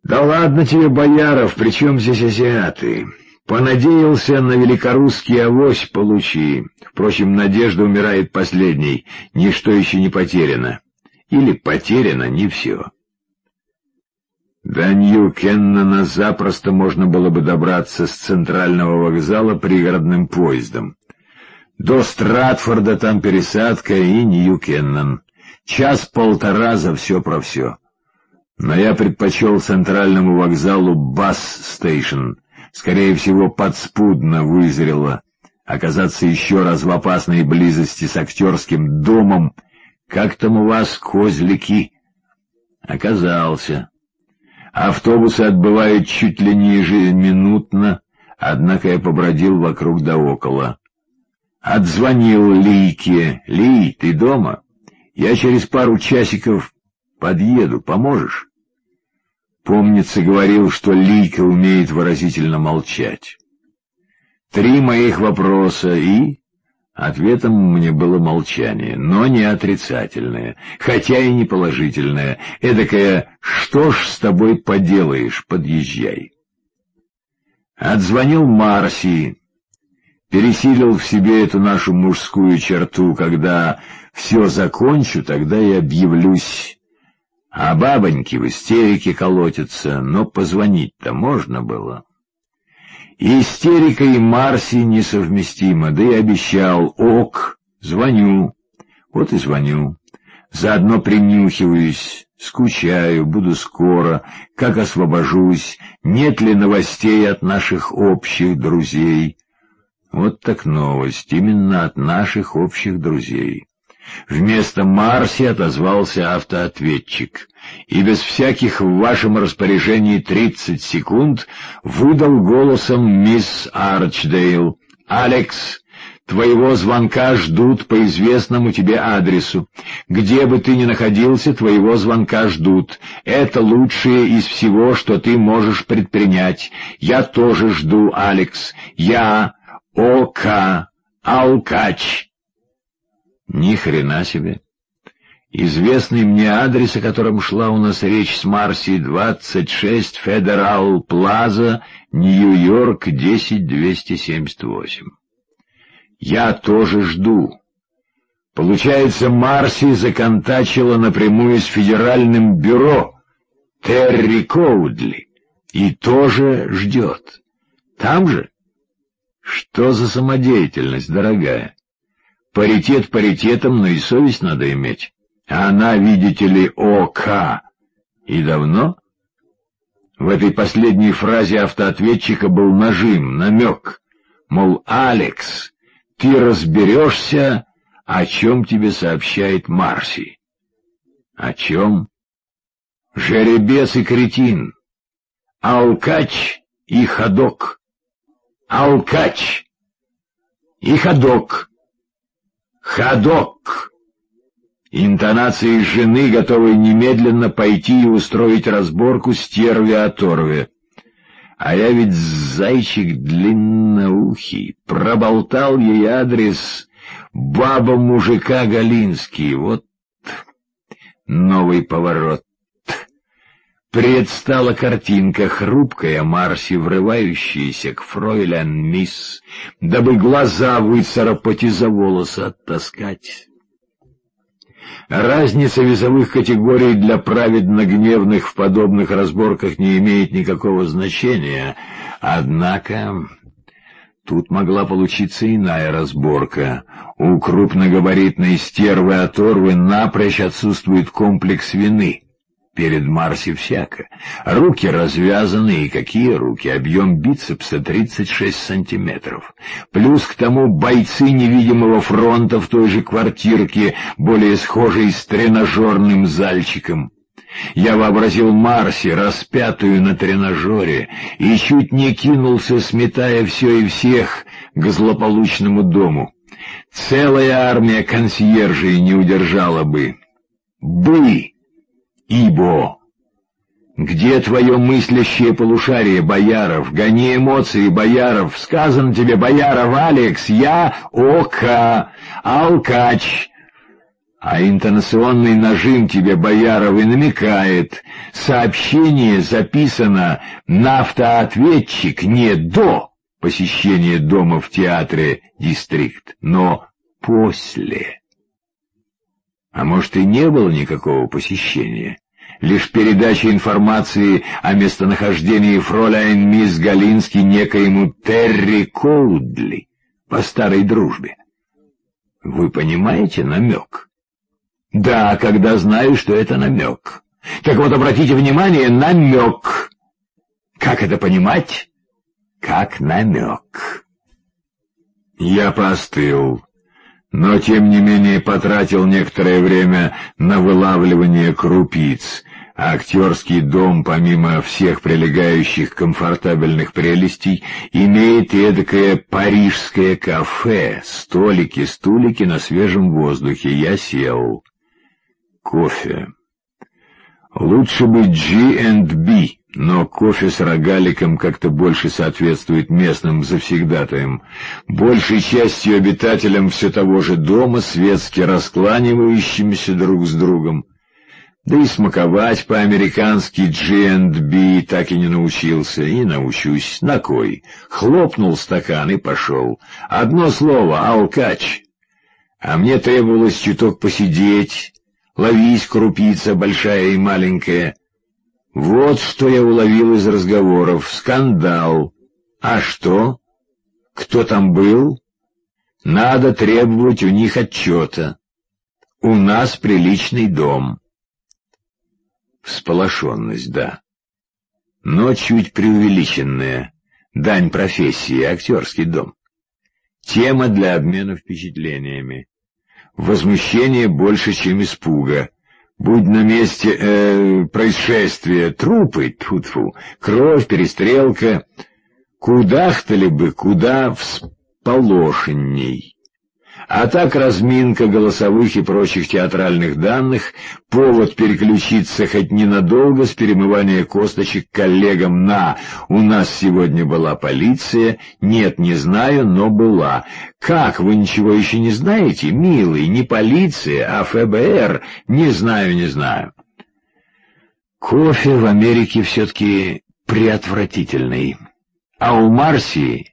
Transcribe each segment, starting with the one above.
Да ладно тебе, Бояров, при чем здесь азиаты? Понадеялся на великорусский авось — получи. Впрочем, надежда умирает последней, ничто еще не потеряно. Или потеряно не все. До Нью-Кеннона запросто можно было бы добраться с центрального вокзала пригородным поездом. До Стратфорда там пересадка и Нью-Кеннон. Час-полтора за все про все. Но я предпочел центральному вокзалу Бас-стейшн. Скорее всего, подспудно вызрело оказаться еще раз в опасной близости с актерским домом. Как там у вас, козлики? Оказался. Автобусы отбывают чуть ли не ежеминутно, однако я побродил вокруг да около. Отзвонил Лийке. «Ли, ты дома? Я через пару часиков подъеду, поможешь?» Помнится, говорил, что Лийка умеет выразительно молчать. 3 моих вопроса, и ответом мне было молчание, но не отрицательное, хотя и не положительное, эдакое «что ж с тобой поделаешь, подъезжай». Отзвонил Марси, пересилил в себе эту нашу мужскую черту: когда все закончу, тогда и объявлюсь. А бабоньки в истерике колотятся, но позвонить-то можно было. Истерика и Марси несовместимо, да и обещал: ок, звоню. Вот и звоню. Заодно принюхиваюсь, скучаю, буду скоро, как освобожусь, нет ли новостей от наших общих друзей. Вот так новость, именно от наших общих друзей. Вместо Марси отозвался автоответчик, и без всяких в вашем распоряжении 30 секунд выдал голосом мисс Арчдейл: «Алекс, твоего звонка ждут по известному тебе адресу. Где бы ты ни находился, твоего звонка ждут. Это лучшее из всего, что ты можешь предпринять. Я тоже жду, Алекс. Я О.К. Алкач». Ни хрена себе. Известный мне адрес, о котором шла у нас речь с Марси, 26 Федерал Плаза, Нью-Йорк, 10278. Я тоже жду. Получается, Марси законтачила напрямую с федеральным бюро Терри Коудли и тоже ждет. Там же? Что за самодеятельность, дорогая? Паритет паритетом, но и совесть надо иметь. А она, видите ли, ОК. И давно? В этой последней фразе автоответчика был нажим, намек. Мол, Алекс, ты разберешься, о чем тебе сообщает Марси. О чем? Жеребец и кретин. Алкач и ходок. Алкач и ходок. Ходок! Интонации жены, готовой немедленно пойти и устроить разборку стерве-оторве. А я ведь зайчик длинноухий, проболтал ей адрес баба-мужика Галинский. Вот новый поворот. Предстала картинка: хрупкая Марси, врывающаяся к фройлен мисс, дабы глаза выцарапать и за волосы оттаскать. Разница весовых категорий для праведно гневных в подобных разборках не имеет никакого значения, однако тут могла получиться иная разборка. У крупногабаритной стервы-оторвы напрочь отсутствует комплекс вины. Перед Марси всяко. Руки развязаны, и какие руки? Объем бицепса 36 сантиметров. Плюс к тому бойцы невидимого фронта в той же квартирке, более схожей с тренажерным зальчиком. Я вообразил Марси, распятую на тренажере, и чуть не кинулся, сметая все и всех, к злополучному дому. Целая армия консьержей не удержала бы. Ибо! Где твое мыслящее полушарие, Бояров? Гони эмоции, Бояров. Сказано тебе, Бояров, Алекс, я Ока, Алкач. А интонационный нажим тебе, Бояров, и намекает. Сообщение записано на автоответчик не до посещения дома в театре «Дистрикт», но после. А может, и не было никакого посещения? Лишь передача информации о местонахождении фроляйн мисс Галински некоему Терри Коудли по старой дружбе. Вы понимаете намек? Да, когда знаю, что это намек. Так вот, обратите внимание, намек. Как это понимать? Как намек. Я поостыл, но тем не менее потратил некоторое время на вылавливание крупиц. А актерский дом, помимо всех прилегающих комфортабельных прелестей, имеет эдакое парижское кафе, столики, стулики на свежем воздухе. Я сел. Кофе. Лучше бы G&B, но кофе с рогаликом как-то больше соответствует местным завсегдатаям, большей частью обитателям все того же дома, светски раскланивающимися друг с другом. Да и смаковать по-американски G&B так и не научился, и научусь. На кой? Хлопнул стакан и пошел. Одно слово — алкач. А мне требовалось чуток посидеть, ловись, крупица большая и маленькая. Вот что я уловил из разговоров. Скандал. А что? Кто там был? Надо требовать у них отчета. У нас приличный дом. Всполошенность, да. Но чуть преувеличенная. Дань профессии, актерский дом. Тема для обмена впечатлениями. Возмущение больше, чем испуга. Будь на месте происшествия трупы, тьфу-тьфу, кровь, перестрелка, кудахтали бы куда всполошенней. А так разминка голосовых и прочих театральных данных, повод переключиться хоть ненадолго с перемывания косточек коллегам на «У нас сегодня была полиция», «Нет, не знаю, но была». Как, вы ничего еще не знаете, милый? Не полиция, а ФБР. Не знаю, не знаю. Кофе в Америке все-таки преотвратительный. А у Марси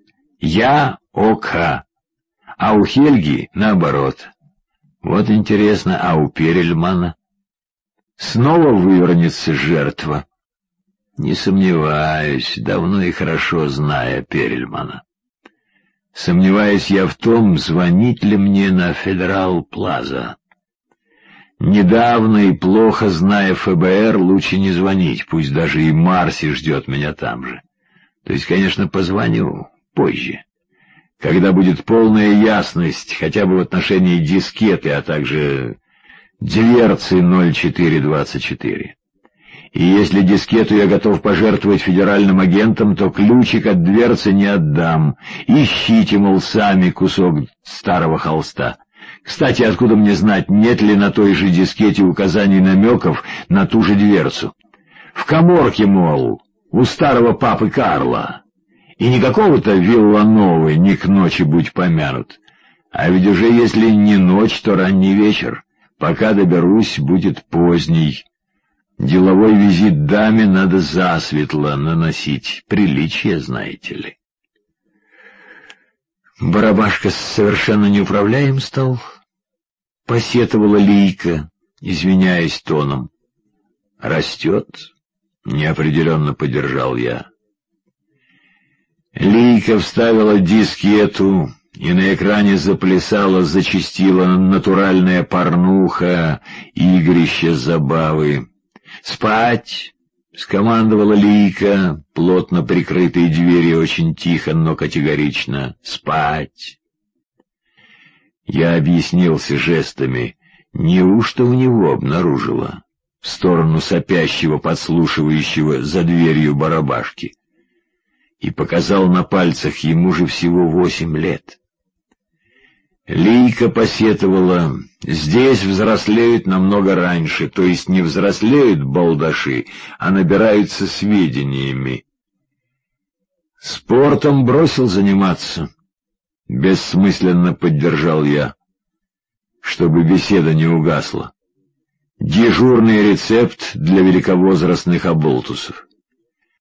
я ОК. А у Хельги наоборот. Вот интересно, а у Перельмана? Снова вывернется жертва? Не сомневаюсь, давно и хорошо зная Перельмана. Сомневаюсь я в том, звонить ли мне на Федерал Плаза. Недавно и плохо зная ФБР, лучше не звонить, пусть даже и Марси ждет меня там же. То есть, конечно, позвоню позже, когда будет полная ясность хотя бы в отношении дискеты, а также дверцы 0424. И если дискету я готов пожертвовать федеральным агентам, то ключик от дверцы не отдам. Ищите, мол, сами кусок старого холста. Кстати, откуда мне знать, нет ли на той же дискете указаний намеков на ту же дверцу? В каморке, мол, у старого папы Карла. И не какого-то Виллановы, не к ночи будь помянут. А ведь уже если не ночь, то ранний вечер. Пока доберусь, будет поздний. Деловой визит даме надо засветло наносить. Приличие, знаете ли. Барабашка совершенно неуправляем стал. Посетовала Лийка, извиняясь тоном. Растет? Неопределенно поддержал я. Лийка вставила дискету, и на экране заплясала, зачастила натуральная порнуха, игрище, забавы. «Спать!» — скомандовала Лийка, плотно прикрытые двери очень тихо, но категорично. «Спать!» Я объяснился жестами. Неужто у него обнаружила? В сторону сопящего, подслушивающего за дверью барабашки. И показал на пальцах, ему же всего 8 лет. Лийка посетовала, здесь взрослеют намного раньше, то есть не взрослеют балдаши, а набираются сведениями. Спортом бросил заниматься. Бессмысленно поддержал я. чтобы беседа не угасла. Дежурный рецепт для великовозрастных оболтусов.